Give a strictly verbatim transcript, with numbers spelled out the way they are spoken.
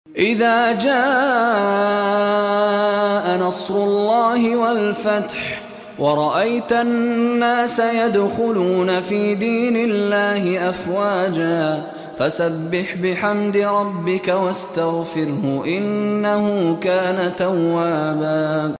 إذا جاء نصر الله والفتح ورأيت الناس يدخلون في دين الله أفواجا فسبح بحمد ربك واستغفره إنه كان توابا.